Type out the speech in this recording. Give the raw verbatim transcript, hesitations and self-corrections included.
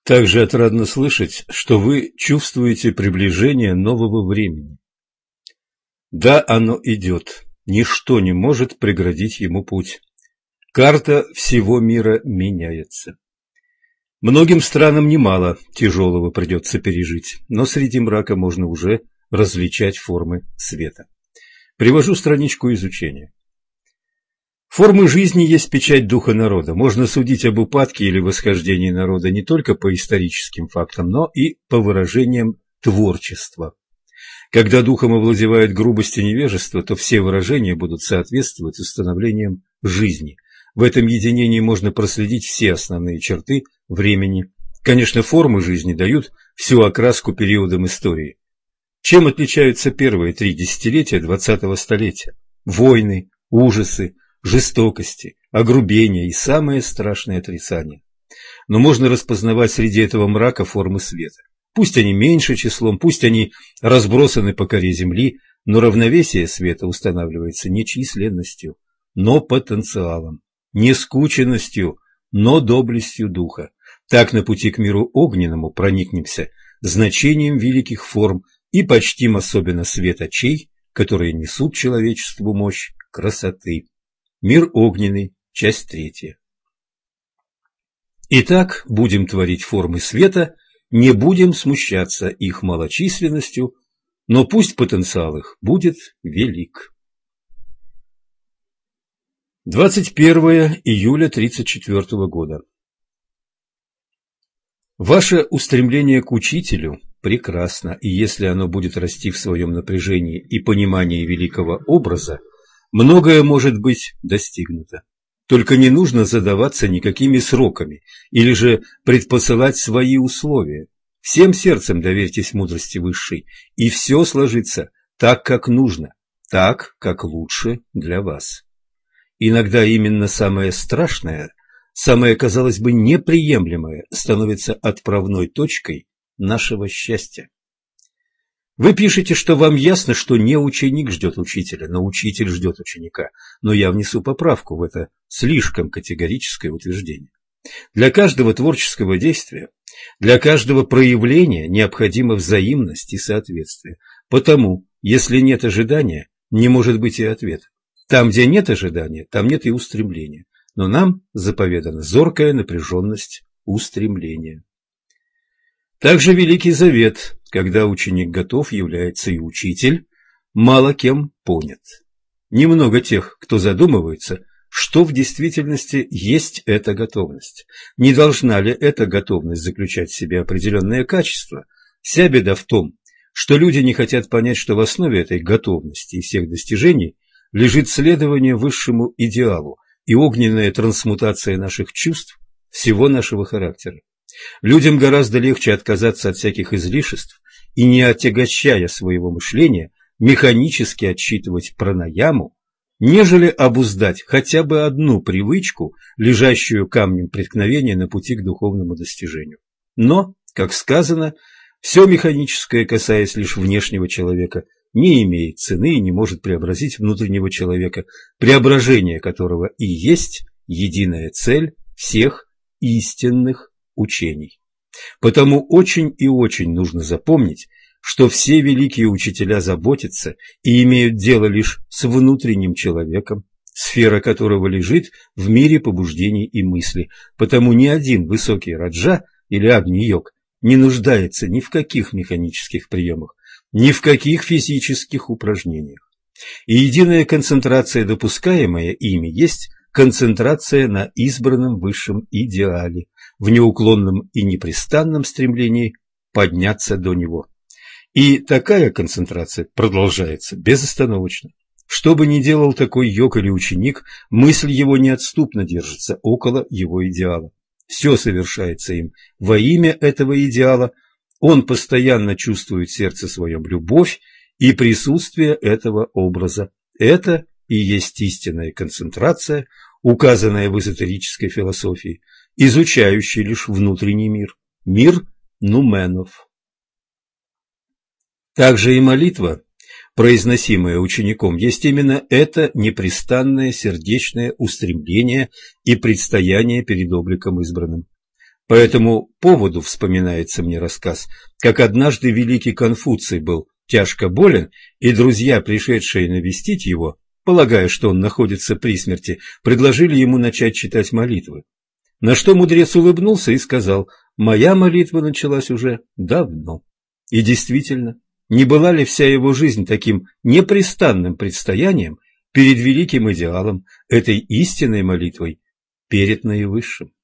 Также отрадно слышать, что вы чувствуете приближение нового времени. Да, оно идет, ничто не может преградить ему путь. Карта всего мира меняется. Многим странам немало тяжелого придется пережить, но среди мрака можно уже различать формы света. Привожу страничку изучения. Формы жизни есть печать духа народа. Можно судить об упадке или восхождении народа не только по историческим фактам, но и по выражениям творчества. Когда духом овладевает грубость и невежество, то все выражения будут соответствовать установлениям жизни. В этом единении можно проследить все основные черты времени. Конечно, формы жизни дают всю окраску периодам истории. Чем отличаются первые три десятилетия двадцатого столетия? Войны, ужасы, жестокости, огрубения и самое страшное отрицание. Но можно распознавать среди этого мрака формы света. Пусть они меньше числом, пусть они разбросаны по коре земли, но равновесие света устанавливается не численностью, но потенциалом, не скученностью, но доблестью духа. Так на пути к миру огненному проникнемся значением великих форм и почтим особенно свет очей, которые несут человечеству мощь красоты. Мир огненный, часть третья. Итак, будем творить формы света, не будем смущаться их малочисленностью, но пусть потенциал их будет велик. двадцать первое июля тридцать четвёртого года. Ваше устремление к учителю прекрасно, и если оно будет расти в своем напряжении и понимании великого образа, многое может быть достигнуто. Только не нужно задаваться никакими сроками или же предпосылать свои условия. Всем сердцем доверьтесь мудрости высшей, и все сложится так, как нужно, так, как лучше для вас. Иногда именно самое страшное, самое, казалось бы, неприемлемое становится отправной точкой нашего счастья. Вы пишете, что вам ясно, что не ученик ждет учителя, но учитель ждет ученика. Но я внесу поправку в это слишком категорическое утверждение. Для каждого творческого действия, для каждого проявления необходима взаимность и соответствие. Потому, если нет ожидания, не может быть и ответа. Там, где нет ожидания, там нет и устремления. Но нам заповедана зоркая напряженность устремления. Также Великий Завет, когда ученик готов, является и учитель, мало кем понят. Немного тех, кто задумывается, что в действительности есть эта готовность. Не должна ли эта готовность заключать в себе определенные качества? Вся беда в том, что люди не хотят понять, что в основе этой готовности и всех достижений лежит следование высшему идеалу и огненная трансмутация наших чувств, всего нашего характера. Людям гораздо легче отказаться от всяких излишеств и, не отягощая своего мышления, механически отсчитывать пранаяму, нежели обуздать хотя бы одну привычку, лежащую камнем преткновения на пути к духовному достижению. Но, как сказано, все механическое, касаясь лишь внешнего человека, не имеет цены и не может преобразить внутреннего человека, преображение которого и есть единая цель всех истинных учений. Потому очень и очень нужно запомнить, что все великие учителя заботятся и имеют дело лишь с внутренним человеком, сфера которого лежит в мире побуждений и мыслей. Потому ни один высокий раджа или агни-йог не нуждается ни в каких механических приемах, ни в каких физических упражнениях. И единая концентрация, допускаемая ими, есть концентрация на избранном высшем идеале, в неуклонном и непрестанном стремлении подняться до него. И такая концентрация продолжается безостановочно. Что бы ни делал такой йог или ученик, мысль его неотступно держится около его идеала. Все совершается им во имя этого идеала, он постоянно чувствует в сердце своем любовь и присутствие этого образа. Это и есть истинная концентрация, указанная в эзотерической философии, изучающей лишь внутренний мир, мир нуменов. Также и молитва, произносимая учеником, есть именно это непрестанное сердечное устремление и предстояние перед обликом избранным. По этому поводу вспоминается мне рассказ, как однажды великий Конфуций был тяжко болен, и друзья, пришедшие навестить его, полагая, что он находится при смерти, предложили ему начать читать молитвы. На что мудрец улыбнулся и сказал: «Моя молитва началась уже давно». И действительно, не была ли вся его жизнь таким непрестанным предстоянием перед великим идеалом, этой истинной молитвой перед наивысшим?